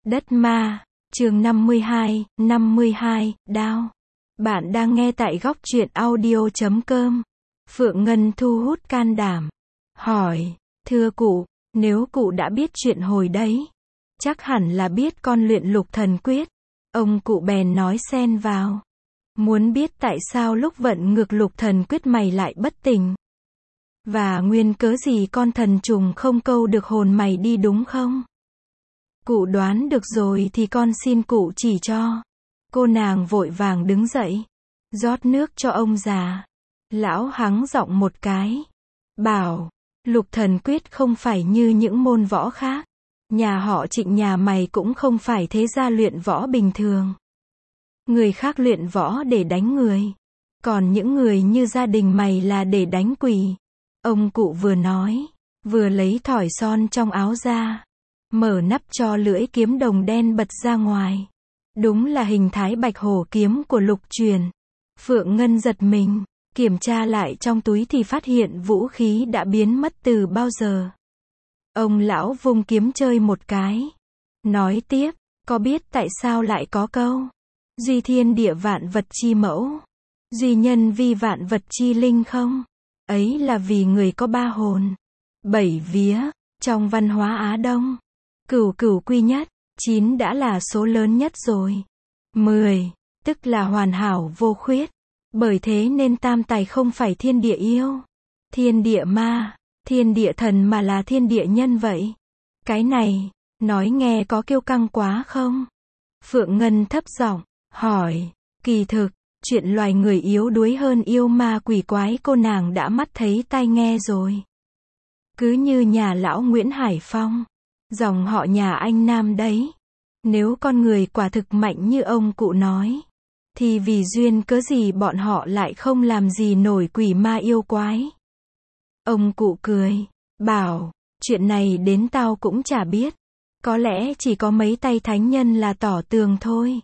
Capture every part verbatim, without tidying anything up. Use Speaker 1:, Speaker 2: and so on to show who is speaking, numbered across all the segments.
Speaker 1: Đất ma, chương năm mươi hai, năm mươi hai, đao. Bạn đang nghe tại góc truyện audio chấm com. Phượng Ngân thu hút can đảm. Hỏi, thưa cụ, nếu cụ đã biết chuyện hồi đấy, chắc hẳn là biết con luyện lục thần quyết. Ông cụ bèn nói xen vào. Muốn biết tại sao lúc vận ngược lục thần quyết mày lại bất tỉnh? Và nguyên cớ gì con thần trùng không câu được hồn mày đi đúng không? Cụ đoán được rồi thì con xin cụ chỉ cho. Cô nàng vội vàng đứng dậy, rót nước cho ông già. Lão hắng giọng một cái, bảo, lục thần quyết không phải như những môn võ khác. Nhà họ Trịnh nhà mày cũng không phải thế gia luyện võ bình thường. Người khác luyện võ để đánh người, còn những người như gia đình mày là để đánh quỷ. Ông cụ vừa nói, vừa lấy thỏi son trong áo ra, mở nắp cho lưỡi kiếm đồng đen bật ra ngoài. Đúng là hình thái bạch hổ kiếm của Lục Truyền. Phượng Ngân giật mình, kiểm tra lại trong túi thì phát hiện vũ khí đã biến mất từ bao giờ. Ông lão vung kiếm chơi một cái, nói tiếp, có biết tại sao lại có câu duy thiên địa vạn vật chi mẫu, duy nhân vi vạn vật chi linh không? Ấy là vì người có ba hồn, bảy vía. Trong văn hóa Á Đông, cửu cửu quy nhất, chín đã là số lớn nhất rồi. Mười, tức là hoàn hảo vô khuyết. Bởi thế nên tam tài không phải thiên địa yêu, thiên địa ma, thiên địa thần mà là thiên địa nhân vậy. Cái này, nói nghe có kiêu căng quá không? Phượng Ngân thấp giọng hỏi, kỳ thực, chuyện loài người yếu đuối hơn yêu ma quỷ quái cô nàng đã mắt thấy tai nghe rồi. Cứ như nhà lão Nguyễn Hải Phong, dòng họ nhà anh Nam đấy. Nếu con người quả thực mạnh như ông cụ nói, thì vì duyên cớ gì bọn họ lại không làm gì nổi quỷ ma yêu quái. Ông cụ cười, bảo, chuyện này đến tao cũng chả biết. Có lẽ chỉ có mấy tay thánh nhân là tỏ tường thôi.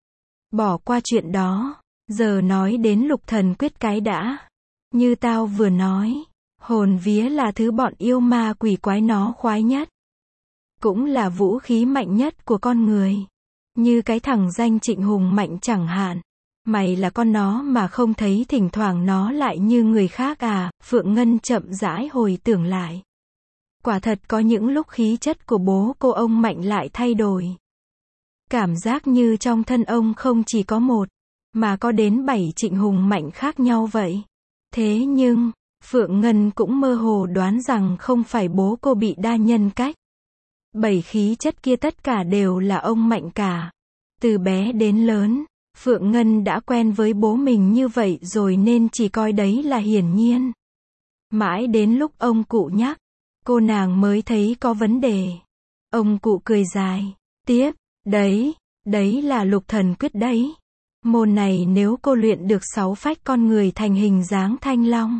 Speaker 1: Bỏ qua chuyện đó, giờ nói đến lục thần quyết cái đã. Như tao vừa nói, hồn vía là thứ bọn yêu ma quỷ quái nó khoái nhất. Cũng là vũ khí mạnh nhất của con người. Như cái thằng danh Trịnh hùng mạnh chẳng hạn. Mày là con nó mà không thấy thỉnh thoảng nó lại như người khác à? Phượng Ngân chậm rãi hồi tưởng lại. Quả thật có những lúc khí chất của bố cô ông mạnh lại thay đổi. Cảm giác như trong thân ông không chỉ có một, mà có đến bảy Trịnh hùng mạnh khác nhau vậy. Thế nhưng, Phượng Ngân cũng mơ hồ đoán rằng không phải bố cô bị đa nhân cách. Bảy khí chất kia tất cả đều là ông mạnh cả. Từ bé đến lớn, Phượng Ngân đã quen với bố mình như vậy rồi nên chỉ coi đấy là hiển nhiên. Mãi đến lúc ông cụ nhắc, cô nàng mới thấy có vấn đề. Ông cụ cười dài, tiếp, đấy, đấy là lục thần quyết đấy. Môn này nếu cô luyện được sáu phách con người thành hình dáng thanh long,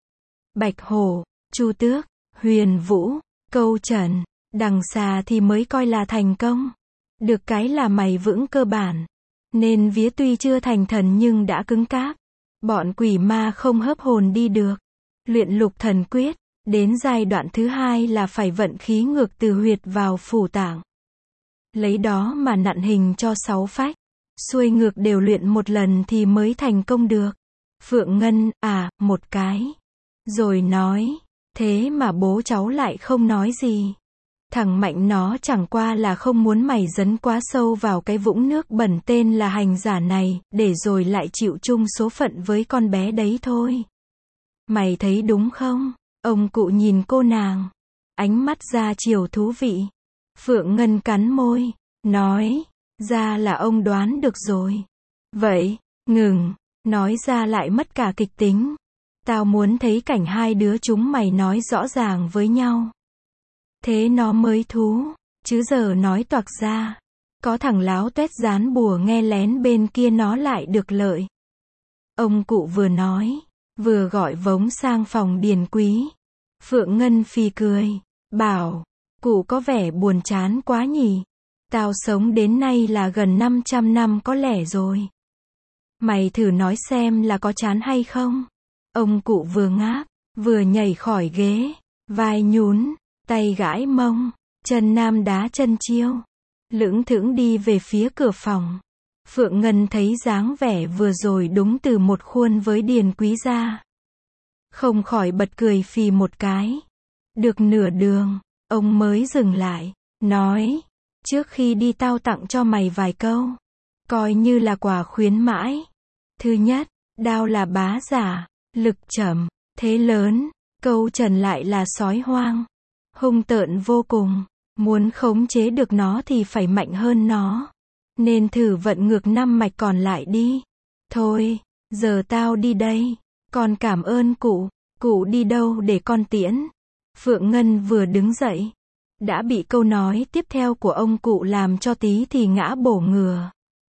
Speaker 1: bạch hổ, chu tước, huyền vũ, câu trần, đằng xà thì mới coi là thành công. Được cái là mày vững cơ bản, nên vía tuy chưa thành thần nhưng đã cứng cáp. Bọn quỷ ma không hớp hồn đi được. Luyện lục thần quyết, đến giai đoạn thứ hai là phải vận khí ngược từ huyệt vào phủ tạng. Lấy đó mà nặn hình cho sáu phách. Xuôi ngược đều luyện một lần thì mới thành công được. Phượng Ngân, à, một cái. Rồi nói, thế mà bố cháu lại không nói gì. Thằng Mạnh nó chẳng qua là không muốn mày dấn quá sâu vào cái vũng nước bẩn tên là hành giả này, để rồi lại chịu chung số phận với con bé đấy thôi. Mày thấy đúng không? Ông cụ nhìn cô nàng, ánh mắt ra chiều thú vị. Phượng Ngân cắn môi, nói, ra là ông đoán được rồi. Vậy, ngừng, nói ra lại mất cả kịch tính. Tao muốn thấy cảnh hai đứa chúng mày nói rõ ràng với nhau. Thế nó mới thú, chứ giờ nói toạc ra, có thằng láo tuét dán bùa nghe lén bên kia nó lại được lợi. Ông cụ vừa nói, vừa gọi vống sang phòng Điền Quý. Phượng Ngân phì cười, bảo, cụ có vẻ buồn chán quá nhỉ. Tao sống đến nay là gần năm trăm năm có lẽ rồi. Mày thử nói xem là có chán hay không. Ông cụ vừa ngáp, vừa nhảy khỏi ghế, vai nhún, tay gãi mông, chân nam đá chân chiêu. lững thững đi về phía cửa phòng. Phượng Ngân thấy dáng vẻ vừa rồi đúng từ một khuôn với Điền Quý gia. Không khỏi bật cười phì một cái. Được nửa đường, ông mới dừng lại, nói, trước khi đi tao tặng cho mày vài câu, coi như là quà khuyến mãi. Thứ nhất, đao là bá giả, lực chậm, thế lớn, câu trần lại là sói hoang, hung tợn vô cùng, muốn khống chế được nó thì phải mạnh hơn nó, nên thử vận ngược năm mạch còn lại đi. Thôi, giờ tao đi đây, con cảm ơn cụ. Cụ đi đâu để con tiễn? Phượng Ngân vừa đứng dậy, đã bị câu nói tiếp theo của ông cụ làm cho tí thì ngã bổ ngửa.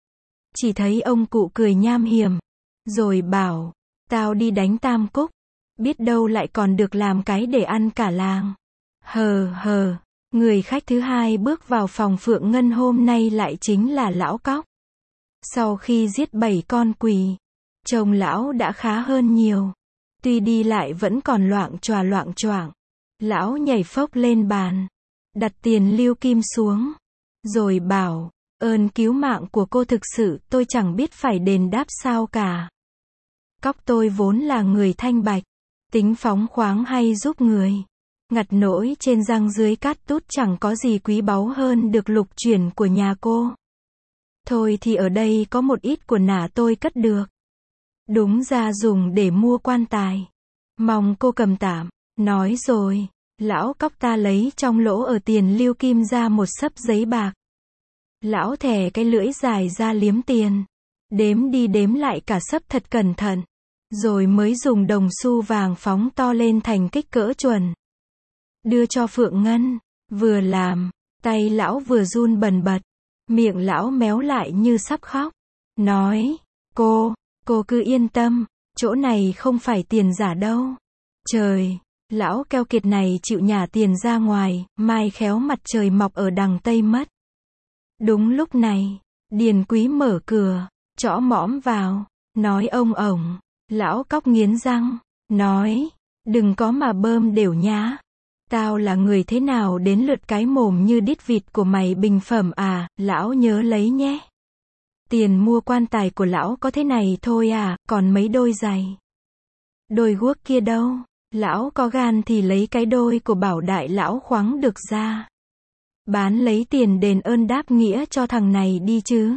Speaker 1: Chỉ thấy ông cụ cười nham hiểm, rồi bảo, tao đi đánh Tam Cúc, biết đâu lại còn được làm cái để ăn cả làng. Hờ hờ, người khách thứ hai bước vào phòng Phượng Ngân hôm nay lại chính là lão Cóc. Sau khi giết bảy con quỷ, trông lão đã khá hơn nhiều. Tuy đi lại vẫn còn loạng choạng loạng choạng. Lão nhảy phốc lên bàn, đặt tiền lưu kim xuống, rồi bảo, ơn cứu mạng của cô thực sự tôi chẳng biết phải đền đáp sao cả. Cóc tôi vốn là người thanh bạch, tính phóng khoáng hay giúp người. Ngặt nỗi trên răng dưới cát tút chẳng có gì quý báu hơn được lục chuyển của nhà cô. Thôi thì ở đây có một ít của nả tôi cất được. Đúng ra dùng để mua quan tài. Mong cô cầm tạm. Nói rồi, lão Cóc ta lấy trong lỗ ở tiền lưu kim ra một xấp giấy bạc. Lão thè cái lưỡi dài ra liếm tiền. Đếm đi đếm lại cả xấp thật cẩn thận. Rồi mới dùng đồng xu vàng phóng to lên thành kích cỡ chuẩn. Đưa cho Phượng Ngân. Vừa làm, tay lão vừa run bần bật. Miệng lão méo lại như sắp khóc. Nói, cô, cô cứ yên tâm, chỗ này không phải tiền giả đâu. Trời, lão keo kiệt này chịu nhả tiền ra ngoài, mai khéo mặt trời mọc ở đằng Tây mất. Đúng lúc này, Điền Quý mở cửa, trõ mõm vào, nói ông ổng. Lão Cóc nghiến răng, nói, đừng có mà bơm đều nhá. Tao là người thế nào đến lượt cái mồm như đít vịt của mày bình phẩm à, lão nhớ lấy nhé. Tiền mua quan tài của lão có thế này thôi à, còn mấy đôi giày. Đôi guốc kia đâu, lão có gan thì lấy cái đôi của Bảo đại lão khoáng được ra. Bán lấy tiền đền ơn đáp nghĩa cho thằng này đi chứ.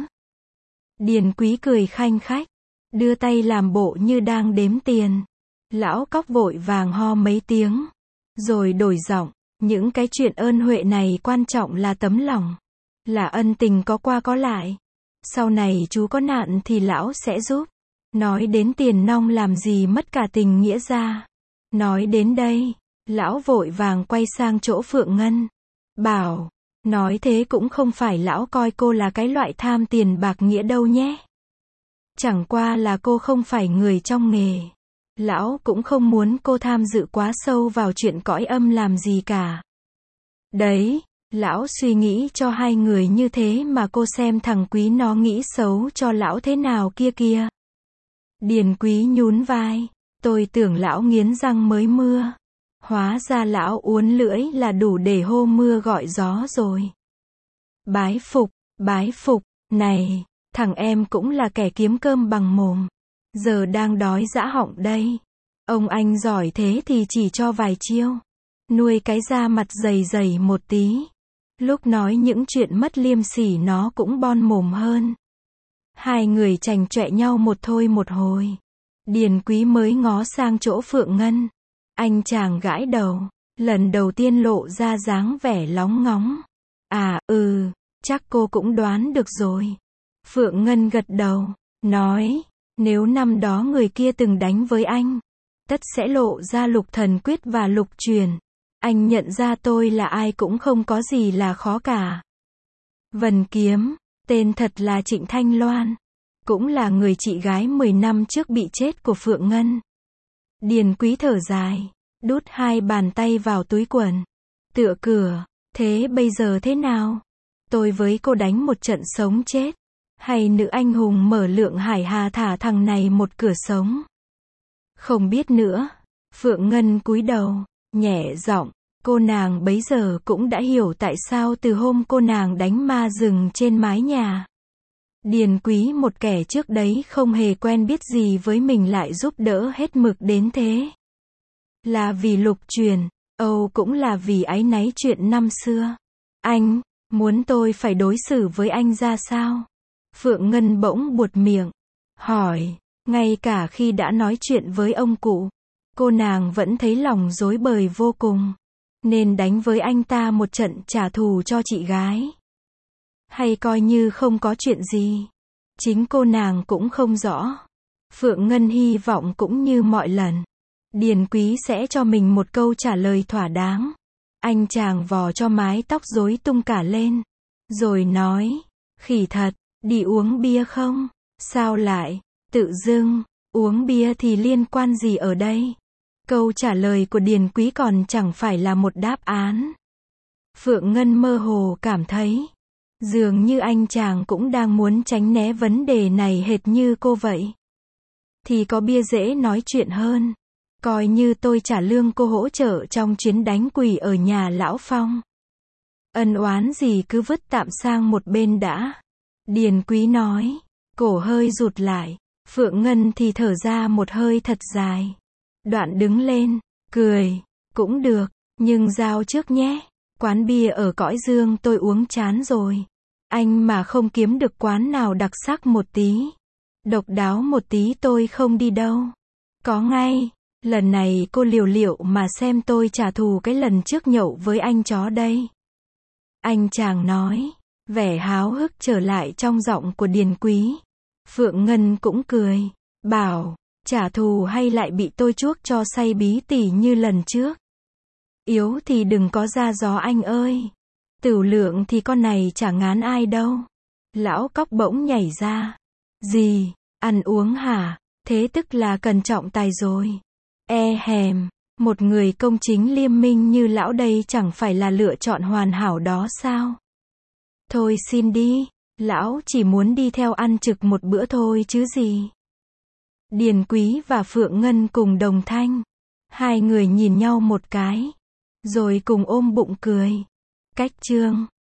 Speaker 1: Điền Quý cười khanh khách, đưa tay làm bộ như đang đếm tiền. Lão Cóc vội vàng ho mấy tiếng, rồi đổi giọng, những cái chuyện ơn huệ này quan trọng là tấm lòng, là ân tình có qua có lại. Sau này chú có nạn thì lão sẽ giúp. Nói đến tiền nong làm gì mất cả tình nghĩa ra. Nói đến đây, lão vội vàng quay sang chỗ Phượng Ngân. Bảo, nói thế cũng không phải lão coi cô là cái loại tham tiền bạc nghĩa đâu nhé. Chẳng qua là cô không phải người trong nghề. Lão cũng không muốn cô tham dự quá sâu vào chuyện cõi âm làm gì cả. Đấy, lão suy nghĩ cho hai người như thế mà cô xem thằng Quý nó nghĩ xấu cho lão thế nào kia kia. Điền Quý nhún vai, tôi tưởng lão nghiến răng mới mưa. Hóa ra lão uốn lưỡi là đủ để hô mưa gọi gió rồi. Bái phục, bái phục, này, thằng em cũng là kẻ kiếm cơm bằng mồm. Giờ đang đói dã họng đây. Ông anh giỏi thế thì chỉ cho vài chiêu. Nuôi cái da mặt dày dày một tí. Lúc nói những chuyện mất liêm sỉ nó cũng bon mồm hơn. Hai người chành chọe nhau một thôi một hồi. Điền Quý mới ngó sang chỗ Phượng Ngân. Anh chàng gãi đầu, lần đầu tiên lộ ra dáng vẻ lóng ngóng. À, ừ, chắc cô cũng đoán được rồi. Phượng Ngân gật đầu, nói, nếu năm đó người kia từng đánh với anh, tất sẽ lộ ra lục thần quyết và lục truyền. Anh nhận ra tôi là ai cũng không có gì là khó cả. Vân Kiếm, tên thật là Trịnh Thanh Loan, cũng là người chị gái mười năm trước bị chết của Phượng Ngân. Điền Quý thở dài, đút hai bàn tay vào túi quần, tựa cửa, thế bây giờ thế nào? Tôi với cô đánh một trận sống chết, hay nữ anh hùng mở lượng hải hà thả thằng này một cửa sống? Không biết nữa. Phượng Ngân cúi đầu, nhẹ giọng, Cô nàng bấy giờ cũng đã hiểu tại sao từ hôm cô nàng đánh ma rừng trên mái nhà. Điền Quý một kẻ trước đấy không hề quen biết gì với mình lại giúp đỡ hết mực đến thế. Là vì Lục Truyền, Âu cũng là vì áy náy chuyện năm xưa. Anh, muốn tôi phải đối xử với anh ra sao? Phượng Ngân bỗng buột miệng, hỏi, ngay cả khi đã nói chuyện với ông cụ, cô nàng vẫn thấy lòng rối bời vô cùng. Nên đánh với anh ta một trận trả thù cho chị gái. Hay coi như không có chuyện gì. Chính cô nàng cũng không rõ. Phượng Ngân hy vọng cũng như mọi lần, Điền Quý sẽ cho mình một câu trả lời thỏa đáng. Anh chàng vò cho mái tóc rối tung cả lên. Rồi nói, khỉ thật, đi uống bia không? Sao lại, tự dưng, uống bia thì liên quan gì ở đây? Câu trả lời của Điền Quý còn chẳng phải là một đáp án. Phượng Ngân mơ hồ cảm thấy, dường như anh chàng cũng đang muốn tránh né vấn đề này hệt như cô vậy. Thì có bia dễ nói chuyện hơn. Coi như tôi trả lương cô hỗ trợ trong chuyến đánh quỷ ở nhà Lão Phong. Ân oán gì cứ vứt tạm sang một bên đã. Điền Quý nói, cổ hơi rụt lại. Phượng Ngân thì thở ra một hơi thật dài. Đoạn đứng lên, cười, cũng được, nhưng giao trước nhé. Quán bia ở Cõi Dương tôi uống chán rồi. Anh mà không kiếm được quán nào đặc sắc một tí, độc đáo một tí tôi không đi đâu. Có ngay, lần này cô liều liệu mà xem tôi trả thù cái lần trước nhậu với anh chó đây. Anh chàng nói, vẻ háo hức trở lại trong giọng của Điền Quý. Phượng Ngân cũng cười, bảo, trả thù hay lại bị tôi chuốc cho say bí tỉ như lần trước. Yếu thì đừng có ra gió anh ơi. Tửu lượng thì con này chả ngán ai đâu. Lão Cóc bỗng nhảy ra. Gì, ăn uống hả? Thế tức là cần trọng tài rồi. E hèm, một người công chính liêm minh như lão đây chẳng phải là lựa chọn hoàn hảo đó sao? Thôi xin đi, lão chỉ muốn đi theo ăn trực một bữa thôi chứ gì. Điền Quý và Phượng Ngân cùng đồng thanh. Hai người nhìn nhau một cái, rồi cùng ôm bụng cười. Cách chương